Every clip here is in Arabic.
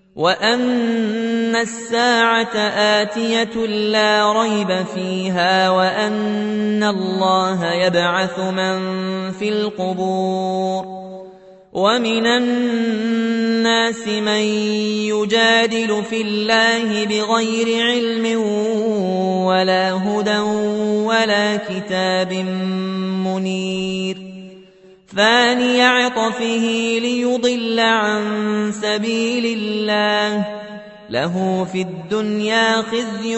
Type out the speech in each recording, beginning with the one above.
وأن الساعة آتية لا ريب فيها وأن الله يبعث من في القبور ومن الناس من يجادل في الله بغير علم ولا هدى ولا كتاب منير ثاني عطفه ليضل عن سبيل الله له في الدنيا خزي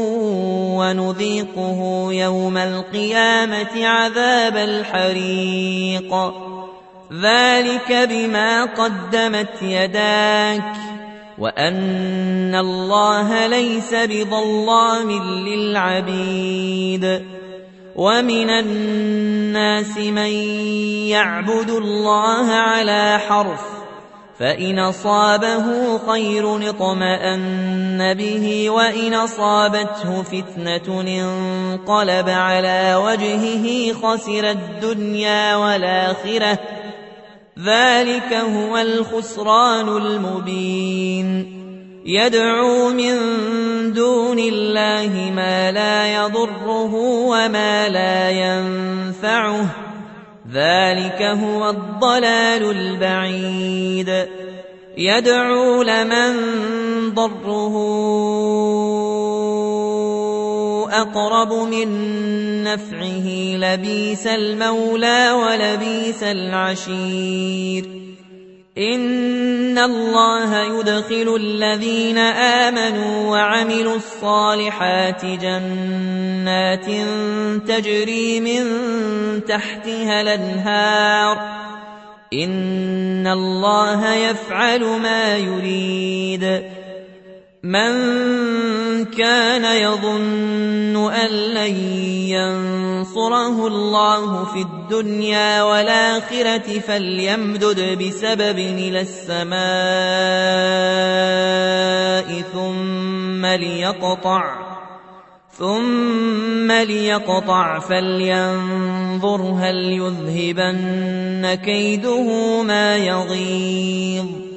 ونذيقه يوم القيامة عذاب الحريق ذلك بما قدمت يداك وأن الله ليس بظلام للعبيد ومن الناس من يعبد الله على حرف فإن أصابه خير اطمأن به وإن أصابته فتنة انقلب على وجهه خسر الدنيا والآخرة ذلك هو الخسران المبين يدعو من دون الله ما لا يضره وما لا ينفعه ذلك هو الضلال البعيد يدعو لمن ضره أقرب من نفعه لبيس المولى ولبيس العشير إن الله يدخل الذين آمنوا وعملوا الصالحات جنات تجري من تحتها الأنهار إن الله يفعل ما يريد من كان يظن أن لن ينصره الله في الدنيا والآخرة فليمدد بسبب إلى السماء ثم ليقطع فلينظر هل يذهبن كيده ما يغيظ